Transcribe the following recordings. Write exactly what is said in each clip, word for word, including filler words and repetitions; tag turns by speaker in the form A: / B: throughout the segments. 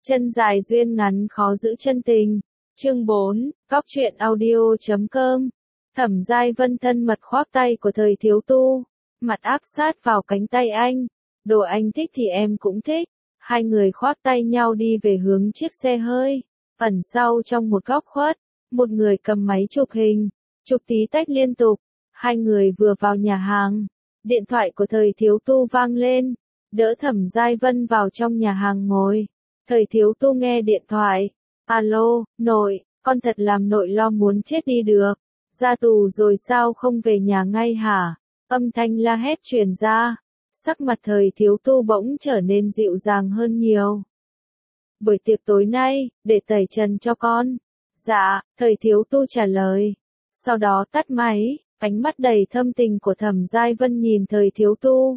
A: Chân dài duyên ngắn khó giữ chân tình. Chương bốn, Cóc truyện audio chấm com. Thẩm Giai Vân thân mật khoác tay của Thời Thiếu Tu, mặt áp sát vào cánh tay anh. Đồ anh thích thì em cũng thích. Hai người khoác tay nhau đi về hướng chiếc xe hơi. Ẩn sau trong một góc khuất, một người cầm máy chụp hình, chụp tí tách liên tục. Hai người vừa vào nhà hàng, điện thoại của Thời Thiếu Tu vang lên, đỡ Thẩm Giai Vân vào trong nhà hàng ngồi. Thời Thiếu Tu nghe điện thoại. Alo, nội, con thật làm nội lo muốn chết đi được. Ra tù rồi sao không về nhà ngay hả? Âm thanh la hét truyền ra. Sắc mặt Thời Thiếu Tu bỗng trở nên dịu dàng hơn nhiều. Buổi tiệc tối nay, để tẩy trần cho con. Dạ, Thời Thiếu Tu trả lời. Sau đó tắt máy, ánh mắt đầy thâm tình của Thẩm Giai Vân nhìn Thời Thiếu Tu.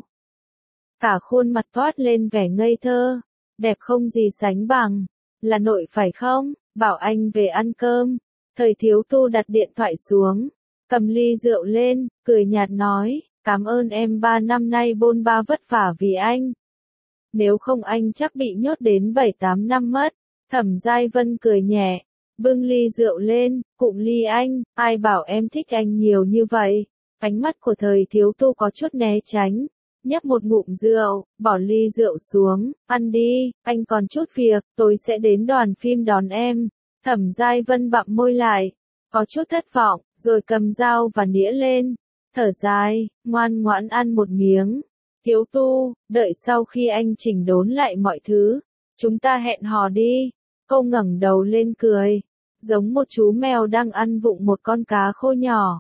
A: Cả khuôn mặt toát lên vẻ ngây thơ, đẹp không gì sánh bằng. Là nội phải không? Bảo anh về ăn cơm. Thời Thiếu Tu đặt điện thoại xuống, cầm ly rượu lên, cười nhạt nói, cảm ơn em ba năm nay bôn ba vất vả vì anh. Nếu không anh chắc bị nhốt đến bảy tám năm mất. Thẩm Giai Vân cười nhẹ, bưng ly rượu lên, cụng ly anh, ai bảo em thích anh nhiều như vậy. Ánh mắt của Thời Thiếu Tu có chút né tránh, nhấp một ngụm rượu, bỏ ly rượu xuống, ăn đi, anh còn chút việc, tôi sẽ đến đoàn phim đón em. Thẩm Giai Vân bặm môi lại, có chút thất vọng, rồi cầm dao và nĩa lên, thở dài, ngoan ngoãn ăn một miếng. Thiếu Tu, đợi sau khi anh chỉnh đốn lại mọi thứ, chúng ta hẹn hò đi. Cô ngẩng đầu lên cười, giống một chú mèo đang ăn vụng một con cá khô nhỏ.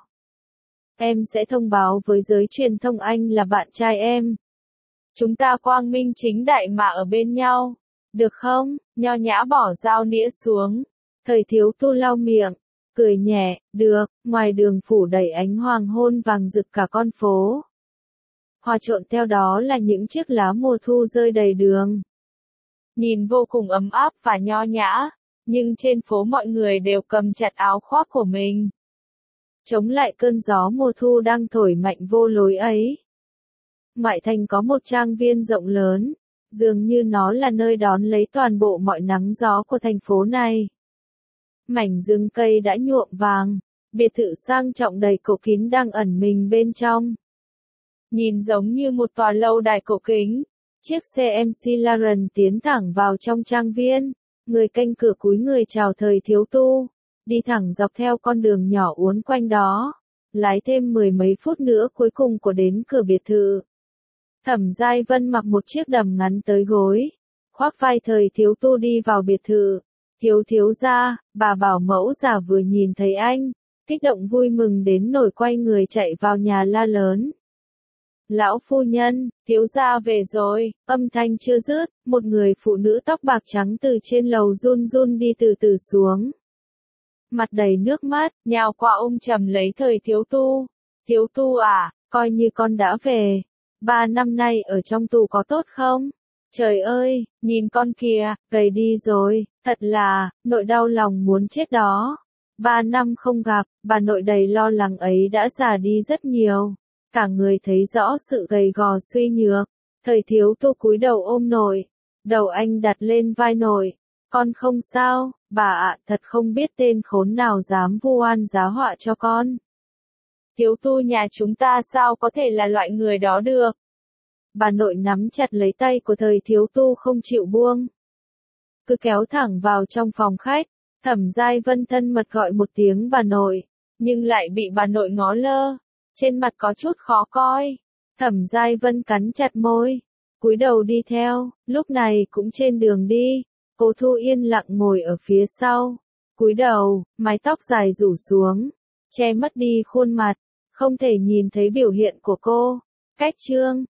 A: Em sẽ thông báo với giới truyền thông anh là bạn trai em. Chúng ta quang minh chính đại mà ở bên nhau. Được không? Nho nhã bỏ dao nĩa xuống. Thời Thiếu Tu lau miệng, cười nhẹ, được. Ngoài đường phủ đầy ánh hoàng hôn vàng rực cả con phố. Hòa trộn theo đó là những chiếc lá mùa thu rơi đầy đường. Nhìn vô cùng ấm áp và nho nhã, nhưng trên phố mọi người đều cầm chặt áo khoác của mình. Chống lại cơn gió mùa thu đang thổi mạnh vô lối ấy. Ngoại thành có một trang viên rộng lớn, dường như nó là nơi đón lấy toàn bộ mọi nắng gió của thành phố này. Mảnh rừng cây đã nhuộm vàng, biệt thự sang trọng đầy cổ kính đang ẩn mình bên trong. Nhìn giống như một tòa lâu đài cổ kính, chiếc xe em xê Laren tiến thẳng vào trong trang viên, người canh cửa cúi người chào Thời Thiếu Tu. Đi thẳng dọc theo con đường nhỏ uốn quanh đó, lái thêm mười mấy phút nữa cuối cùng của đến cửa biệt thự. Thẩm Giai Vân mặc một chiếc đầm ngắn tới gối, khoác vai Thời Thiếu Tu đi vào biệt thự. Thiếu thiếu gia, bà bảo mẫu già vừa nhìn thấy anh, kích động vui mừng đến nỗi quay người chạy vào nhà la lớn. Lão phu nhân, thiếu gia về rồi. Âm thanh chưa dứt, một người phụ nữ tóc bạc trắng từ trên lầu run run đi từ từ xuống. Mặt đầy nước mắt, nhào qua ôm chầm lấy Thời Thiếu Tu. Thiếu Tu à, coi như con đã về. Ba năm nay ở trong tù có tốt không? Trời ơi, nhìn con kìa, gầy đi rồi, thật là, nội đau lòng muốn chết đó. Ba năm không gặp, bà nội đầy lo lắng ấy đã già đi rất nhiều. Cả người thấy rõ sự gầy gò suy nhược. Thời Thiếu Tu cúi đầu ôm nội, đầu anh đặt lên vai nội. Con không sao, bà ạ, thật không biết tên khốn nào dám vu oan giá họa cho con. Thiếu Tu nhà chúng ta sao có thể là loại người đó được. Bà nội nắm chặt lấy tay của Thời Thiếu Tu không chịu buông. Cứ kéo thẳng vào trong phòng khách, Thẩm Giai Vân thân mật gọi một tiếng bà nội, nhưng lại bị bà nội ngó lơ, trên mặt có chút khó coi. Thẩm Giai Vân cắn chặt môi, cúi đầu đi theo, lúc này cũng trên đường đi. Cô Thu yên lặng ngồi ở phía sau, cúi đầu, mái tóc dài rủ xuống, che mất đi khuôn mặt, không thể nhìn thấy biểu hiện của cô. Cách chương